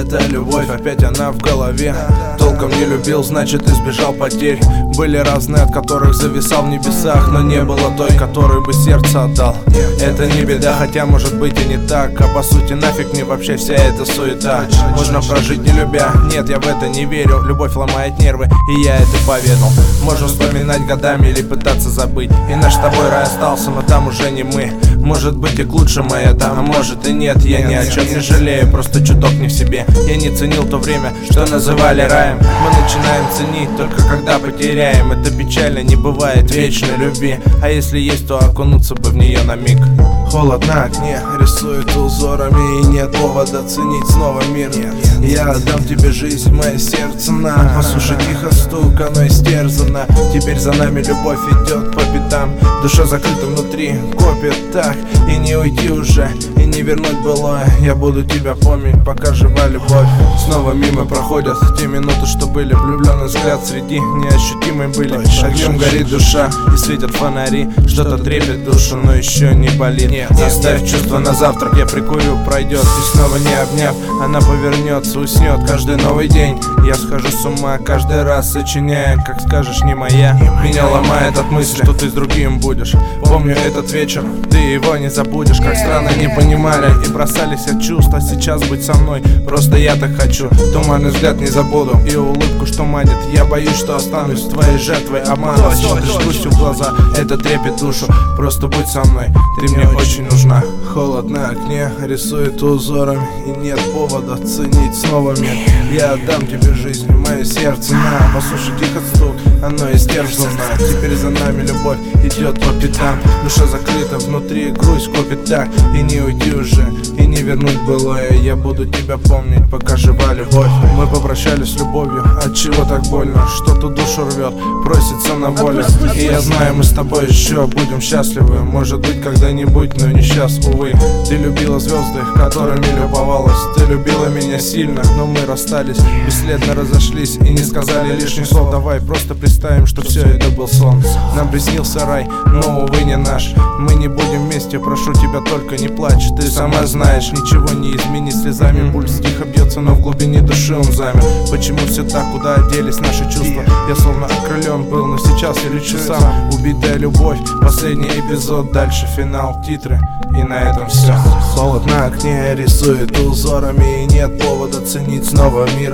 эта любовь, опять она в голове. Толком не любил, значит избежал потерь. Были разные, от которых зависал в небесах, но не было той, которой бы сердце отдал. Это не беда, хотя может быть и не так. А по сути нафиг мне вообще вся эта суета. Можно прожить не любя, нет, я в это не верю. Любовь ломает нервы, и я это поведал. Можно вспоминать годами или пытаться забыть. И наш с тобой рай остался, но там уже не мы. Может быть и к лучшему это, а может и нет. Я ни о чем не жалею, просто чуток не в себе. Я не ценил то время, что называли раем. Мы начинаем ценить только когда потеряем. Это печально, не бывает вечной любви. А если есть, то окунуться бы в нее на миг. Холод на окне рисует узорами, и нет повода ценить снова мир. Я отдам тебе жизнь, мое сердце на. Послушай тихо стук, оно истерзано. Теперь за нами любовь идет по пятам. Душа закрыта внутри, копит так. И не уйти уже, и не вернуть былое. Я буду тебя помнить, пока жива любовь. Снова мимо проходят те минуты, что были. Влюбленный взгляд среди неощутимой были. Огнем горит душа, и светят фонари. Что-то трепет душу, но еще не болит. Оставь чувства на завтрак, я прикурю, пройдет. И снова не обняв, она повернется, уснет. Каждый новый день я схожу с ума, каждый раз сочиняя, как скажешь, не моя. Меня ломает от мысли, что ты с другим будешь. Помню этот вечер, ты его не забудешь. Как странно не понимали и бросались от чувств. А сейчас быть со мной, просто я так хочу. Туманный взгляд не забуду и улыбку, что манит. Я боюсь, что останусь твоей жертвой обмана. Смотришь грустью в глаза, это трепет душу. Просто будь со мной, ты мне очень нужна. Холод на окне рисует узорами, и нет повода ценить снова мир. Я отдам тебе жизнь, мое сердце на. Послушай тихо стук, оно истерзано. Теперь за нами любовь идет по пятам. Душа закрыта внутри, грусть копит так. И не уйти уже, и не вернуть былое. Я буду тебя помнить, пока жива любовь. Мы попрощались с любовью, от чего так больно? Что-то душу рвет, просится на волю. И я знаю, мы с тобой еще будем счастливы. Может быть когда-нибудь, но не сейчас, увы. Ты любила звезды, которыми любовалась. Ты любила меня сильно, но мы расстались. Бесследно разошлись и не сказали лишних слов. Давай просто представим, что все это был сон. Нам приснился рай, но увы не наш. Мы не будем вместе, прошу тебя, только не плачь. Ты сама знаешь, ничего не изменить слезами. Пульс тихо бьется, но в глубине души он замер. Почему все так, куда делись наши чувства? Я словно окрылен был, но сейчас я лечу сам. Убитая любовь, последний эпизод, дальше финал, титры, и на этом все. Холод на окне рисует узорами, и нет повода ценить снова мир.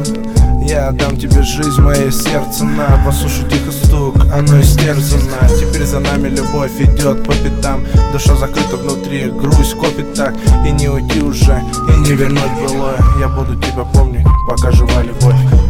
Я отдам тебе жизнь, мое сердце на. Послушай тихо стук, оно истерзано. Теперь за нами любовь идет по пятам. Душа закрыта внутри, грусть копит так. И не уйти уже, и не вернуть былое. Я буду тебя помнить, пока жива любовь.